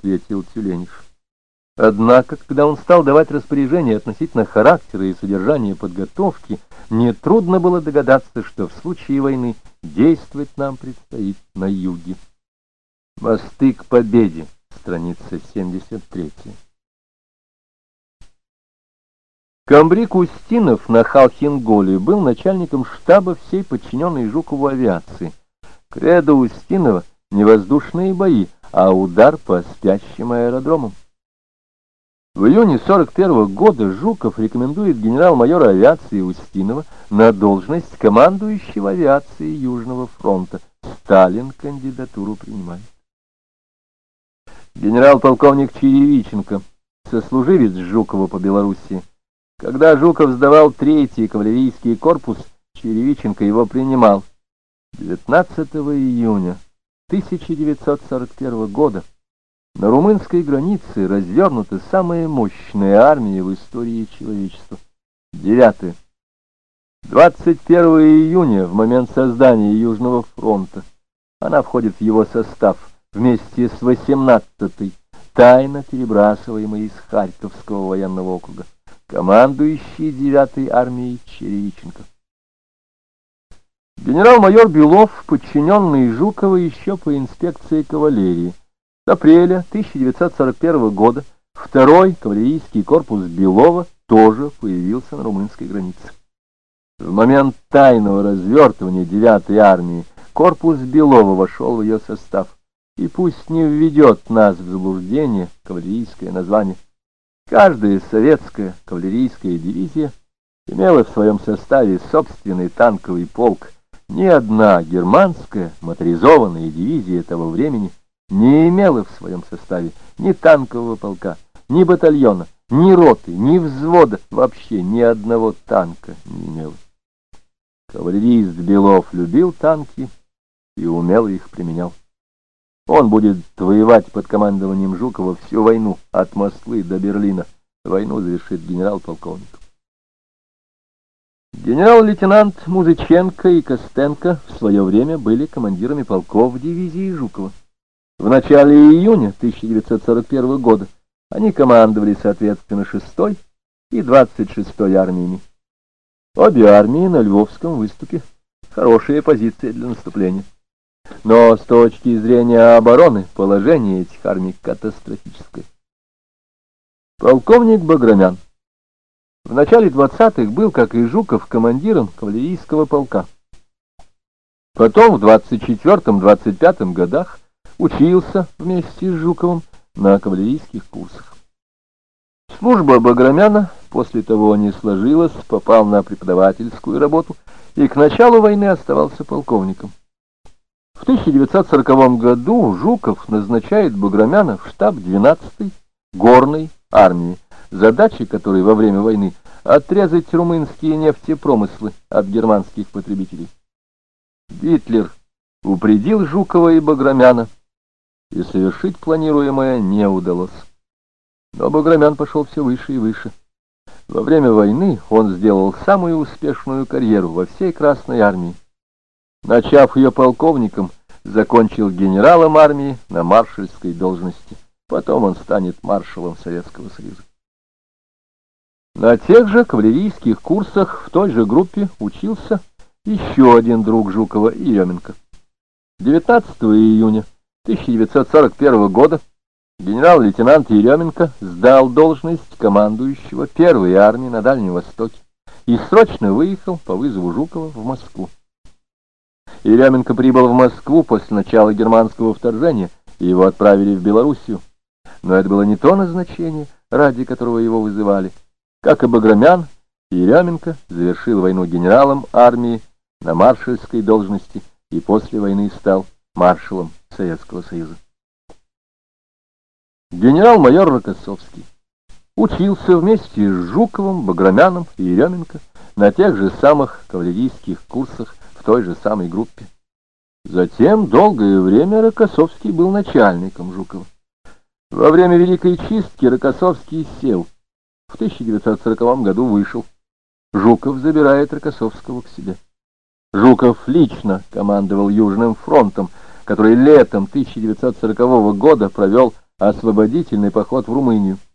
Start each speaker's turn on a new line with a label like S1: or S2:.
S1: ответил Тюленев. Однако, когда он стал давать распоряжения относительно характера и содержания подготовки, нетрудно было догадаться, что в случае войны действовать нам предстоит на юге. «Мосты к победе», страница 73. Комбриг Устинов на Халхин-Голе был начальником штаба всей подчиненной Жукову авиации. Кредо Устинова — не воздушные бои, а удар по спящим аэродромам. В июне 41 года Жуков рекомендует генерал-майора авиации Устинова на должность командующего авиацией Южного фронта. Сталин кандидатуру принимает. Генерал-полковник Черевиченко, сослуживец Жукова по Белоруссии. Когда Жуков сдавал 3-й кавалерийский корпус, Черевиченко его принимал. 19 июня 1941 года на румынской границе развернута самая мощная армия в истории человечества. 9. 21 июня, в момент создания Южного фронта, она входит в его состав вместе с 18-й, тайно перебрасываемой из Харьковского военного округа, командующий 9-й армией Черевиченко. Генерал-майор Белов, подчиненный Жукова еще по инспекции кавалерии. С апреля 1941 года 2-й кавалерийский корпус Белова тоже появился на румынской границе. В момент тайного развертывания 9-й армии корпус Белова вошел в ее состав. И пусть не введет нас в заблуждение кавалерийское название. Каждая советская кавалерийская дивизия имела в своем составе собственный танковый полк. Ни одна германская моторизованная дивизия того времени не имела в своем составе ни танкового полка, ни батальона, ни роты, ни взвода, вообще ни одного танка не имела. Кавалерист Белов любил танки и умело их применял. Он будет воевать под командованием Жукова всю войну, от Москвы до Берлина. Войну завершит генерал-полковник. Генерал-лейтенант Музыченко и Костенко в свое время были командирами полков дивизии Жукова. В начале июня 1941 года они командовали соответственно 6-й и 26-й армиями. Обе армии на Львовском выступе — хорошая позиция для наступления. Но с точки зрения обороны положение этих армий катастрофическое. Полковник Баграмян в начале 20-х был, как и Жуков, командиром кавалерийского полка. Потом в 24-25 годах учился вместе с Жуковым на кавалерийских курсах. Служба Баграмяна после того не сложилась, попал на преподавательскую работу и к началу войны оставался полковником. В 1940 году Жуков назначает Баграмяна в штаб 12-й горной армии, задачей которой во время войны отрезать румынские нефтепромыслы от германских потребителей. Гитлер упредил Жукова и Баграмяна, и совершить планируемое не удалось. Но Баграмян пошел все выше и выше. Во время войны он сделал самую успешную карьеру во всей Красной армии. Начав ее полковником, закончил генералом армии на маршальской должности. Потом он станет маршалом Советского Союза. На тех же кавалерийских курсах в той же группе учился еще один друг Жукова, Еременко. 19 июня 1941 года генерал-лейтенант Еременко сдал должность командующего 1-й армии на Дальнем Востоке и срочно выехал по вызову Жукова в Москву. Еременко прибыл в Москву после начала германского вторжения, и его отправили в Белоруссию. Но это было не то назначение, ради которого его вызывали. Как и Баграмян, Еременко завершил войну генералом армии на маршальской должности и после войны стал маршалом Советского Союза. Генерал-майор Рокоссовский учился вместе с Жуковым, Баграмяном и Еременко на тех же самых кавалерийских курсах в той же самой группе. Затем долгое время Рокоссовский был начальником Жукова. Во время Великой чистки Рокоссовский сел. В 1940 году вышел. Жуков забирает Рокоссовского к себе. Жуков лично командовал Южным фронтом, который летом 1940 года провел освободительный поход в Румынию.